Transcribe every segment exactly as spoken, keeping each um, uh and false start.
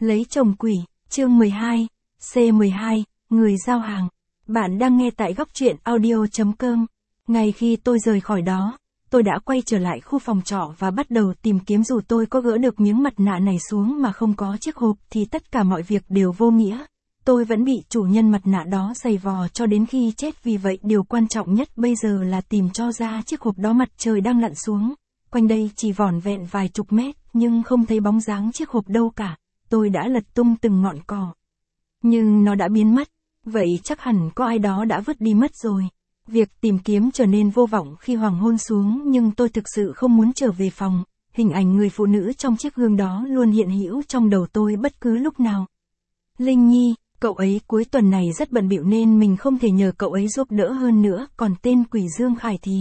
Lấy chồng quỷ, chương mười hai, C mười hai, người giao hàng. Bạn đang nghe tại góc truyện audio chấm com. Ngay khi tôi rời khỏi đó, tôi đã quay trở lại khu phòng trọ và bắt đầu tìm kiếm. Dù tôi có gỡ được miếng mặt nạ này xuống mà không có chiếc hộp thì tất cả mọi việc đều vô nghĩa. Tôi vẫn bị chủ nhân mặt nạ đó giày vò cho đến khi chết, vì vậy điều quan trọng nhất bây giờ là tìm cho ra chiếc hộp đó. Mặt trời đang lặn xuống, quanh đây chỉ vỏn vẹn vài chục mét nhưng không thấy bóng dáng chiếc hộp đâu cả. Tôi đã lật tung từng ngọn cỏ, nhưng nó đã biến mất, vậy chắc hẳn có ai đó đã vứt đi mất rồi. Việc tìm kiếm trở nên vô vọng khi hoàng hôn xuống, nhưng tôi thực sự không muốn trở về phòng. Hình ảnh người phụ nữ trong chiếc gương đó luôn hiện hữu trong đầu tôi bất cứ lúc nào. Linh Nhi, cậu ấy cuối tuần này rất bận bịu nên mình không thể nhờ cậu ấy giúp đỡ hơn nữa, còn tên quỷ Dương Khải thì...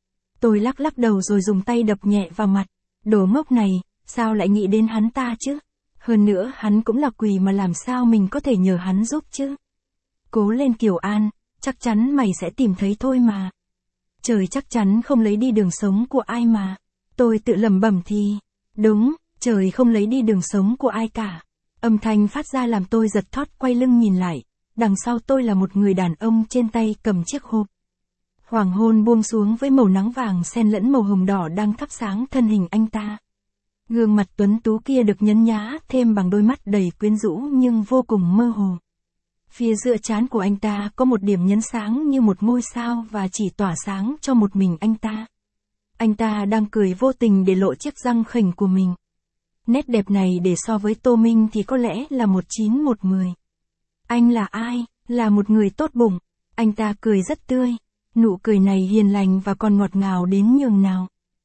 Tôi lắc lắc đầu rồi dùng tay đập nhẹ vào mặt. Đồ ngốc này, sao lại nghĩ đến hắn ta chứ? Hơn nữa hắn cũng là quỷ mà, làm sao mình có thể nhờ hắn giúp chứ? Cố lên Kiều An, chắc chắn mày sẽ tìm thấy thôi mà. Trời chắc chắn không lấy đi đường sống của ai mà. Tôi tự lẩm bẩm thì, đúng, trời không lấy đi đường sống của ai cả. Âm thanh phát ra làm tôi giật thót, quay lưng nhìn lại. Đằng sau tôi là một người đàn ông trên tay cầm chiếc hộp. Hoàng hôn buông xuống với màu nắng vàng xen lẫn màu hồng đỏ đang thắp sáng thân hình anh ta. Gương mặt tuấn tú kia được nhấn nhá thêm bằng đôi mắt đầy quyến rũ nhưng vô cùng mơ hồ. Phía giữa trán của anh ta có một điểm nhấn sáng như một ngôi sao và chỉ tỏa sáng cho một mình anh ta. Anh ta đang cười vô tình để lộ chiếc răng khểnh của mình. Nét đẹp này để so với Tô Minh thì có lẽ là một chín một mười. Anh là ai? Là một người tốt bụng. Anh ta cười rất tươi. Nụ cười này hiền lành và còn ngọt ngào đến nhường nào.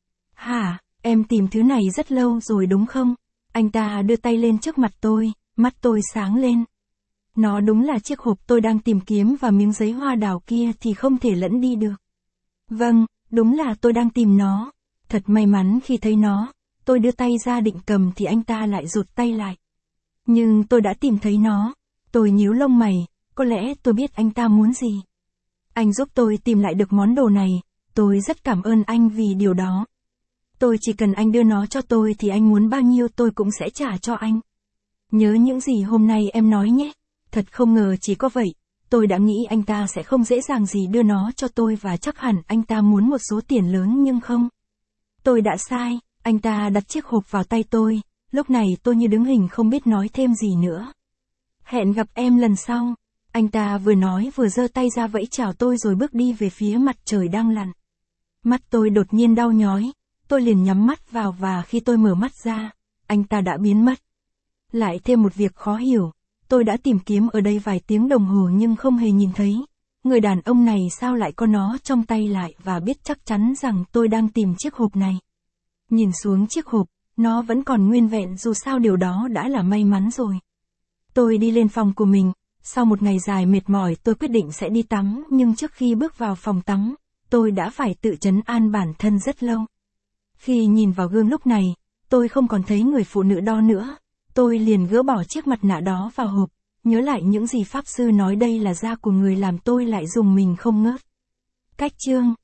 Hả, em tìm thứ này rất lâu rồi đúng không? Anh ta đưa tay lên trước mặt tôi, mắt tôi sáng lên. Nó đúng là chiếc hộp tôi đang tìm kiếm, và miếng giấy hoa đào kia thì không thể lẫn đi được. Vâng, đúng là tôi đang tìm nó. Thật may mắn khi thấy nó. Tôi đưa tay ra định cầm thì anh ta lại rụt tay lại. Nhưng tôi đã tìm thấy nó. Tôi nhíu lông mày, có lẽ tôi biết anh ta muốn gì. Anh giúp tôi tìm lại được món đồ này, tôi rất cảm ơn anh vì điều đó. Tôi chỉ cần anh đưa nó cho tôi thì anh muốn bao nhiêu tôi cũng sẽ trả cho anh. Nhớ những gì hôm nay em nói nhé. Thật không ngờ chỉ có vậy, tôi đã nghĩ anh ta sẽ không dễ dàng gì đưa nó cho tôi và chắc hẳn anh ta muốn một số tiền lớn, nhưng không. Tôi đã sai, anh ta đặt chiếc hộp vào tay tôi, lúc này tôi như đứng hình không biết nói thêm gì nữa. Hẹn gặp em lần sau. Anh ta vừa nói vừa giơ tay ra vẫy chào tôi rồi bước đi về phía mặt trời đang lặn. Mắt tôi đột nhiên đau nhói, tôi liền nhắm mắt vào và khi tôi mở mắt ra, anh ta đã biến mất. Lại thêm một việc khó hiểu, tôi đã tìm kiếm ở đây vài tiếng đồng hồ nhưng không hề nhìn thấy. Người đàn ông này sao lại có nó trong tay lại và biết chắc chắn rằng tôi đang tìm chiếc hộp này. Nhìn xuống chiếc hộp, nó vẫn còn nguyên vẹn, dù sao điều đó đã là may mắn rồi. Tôi đi lên phòng của mình. Sau một ngày dài mệt mỏi tôi quyết định sẽ đi tắm, nhưng trước khi bước vào phòng tắm, tôi đã phải tự trấn an bản thân rất lâu. Khi nhìn vào gương lúc này, tôi không còn thấy người phụ nữ đó nữa. Tôi liền gỡ bỏ chiếc mặt nạ đó vào hộp, nhớ lại những gì Pháp Sư nói đây là da của người làm tôi lại dùng mình không ngớt. Cách chương